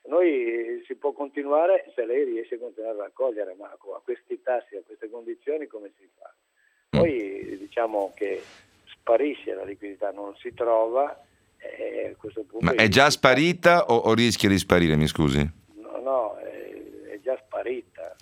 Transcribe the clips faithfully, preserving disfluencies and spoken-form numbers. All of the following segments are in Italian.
Noi si può continuare se lei riesce a continuare a raccogliere, ma a questi tassi, a queste condizioni come si fa? Poi diciamo che sparisce la liquidità, non si trova, e a questo punto... Ma è già sparita o, o rischia di sparire, mi scusi? No, no, è, è già sparita.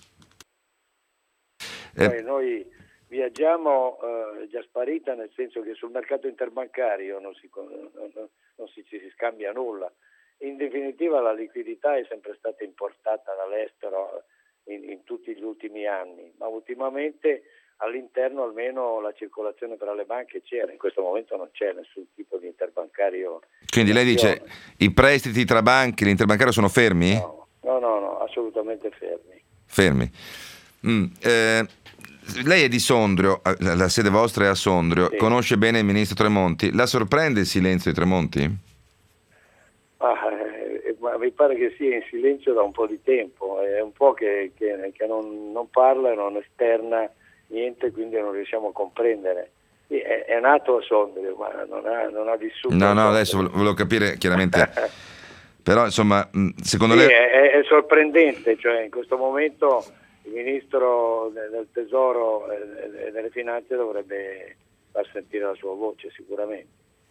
Eh. Poi noi viaggiamo, eh, è già sparita nel senso che sul mercato interbancario non si, non, non si, si scambia nulla. In definitiva la liquidità è sempre stata importata dall'estero in, in tutti gli ultimi anni, ma ultimamente all'interno almeno la circolazione tra le banche c'era, in questo momento non c'è nessun tipo di interbancario. Quindi lei dice i prestiti tra banche, l'interbancario sono fermi? No, no, no, no, assolutamente fermi. Fermi. Mm, eh, lei è di Sondrio, la, la sede vostra è a Sondrio, sì. Conosce bene il ministro Tremonti. La sorprende il silenzio di Tremonti? Ah, eh, ma mi pare che sia in silenzio da un po' di tempo, è un po' che, che, che non, non parla, non esterna niente, quindi non riusciamo a comprendere. È, è nato a Sondrio, ma non ha, non ha vissuto. No, no, adesso volevo capire chiaramente. Però insomma, secondo sì, lei è, è sorprendente, cioè in questo momento il ministro del Tesoro e delle Finanze dovrebbe far sentire la sua voce sicuramente.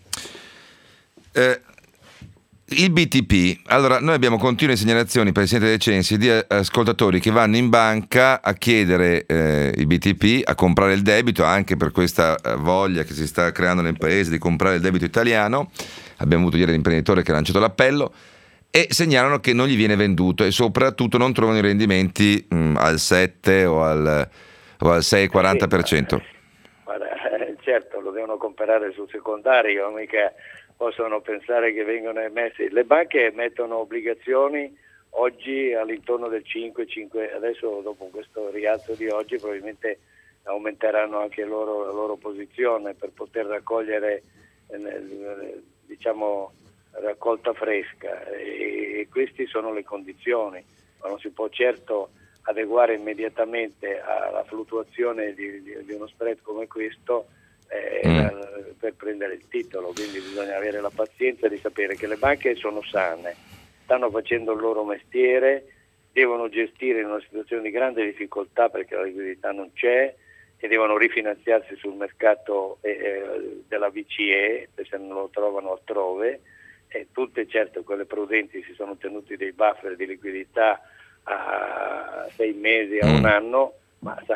Eh, il B T P, allora noi abbiamo continue segnalazioni, Presidente De Censi, di ascoltatori che vanno in banca a chiedere eh, il B T P, a comprare il debito, anche per questa voglia che si sta creando nel paese di comprare il debito italiano. Abbiamo avuto ieri l'imprenditore che ha lanciato l'appello e segnalano che non gli viene venduto e soprattutto non trovano i rendimenti mh, al sette o al, o al sei virgola quaranta per cento. Sì, ma, ma, certo, lo devono comprare sul secondario, mica possono pensare che vengono emessi. Le banche emettono obbligazioni oggi all'intorno del cinque, cinque, adesso dopo questo rialzo di oggi probabilmente aumenteranno anche loro, la loro posizione per poter raccogliere eh, diciamo raccolta fresca, e queste sono le condizioni, ma non si può certo adeguare immediatamente alla fluttuazione di, di, di uno spread come questo eh, mm. per prendere il titolo, quindi bisogna avere la pazienza di sapere che le banche sono sane, stanno facendo il loro mestiere, devono gestire in una situazione di grande difficoltà perché la liquidità non c'è e devono rifinanziarsi sul mercato eh, della B C E se non lo trovano altrove. E tutte, certo, quelle prudenti si sono tenuti dei buffer di liquidità a sei mesi, a un anno, ma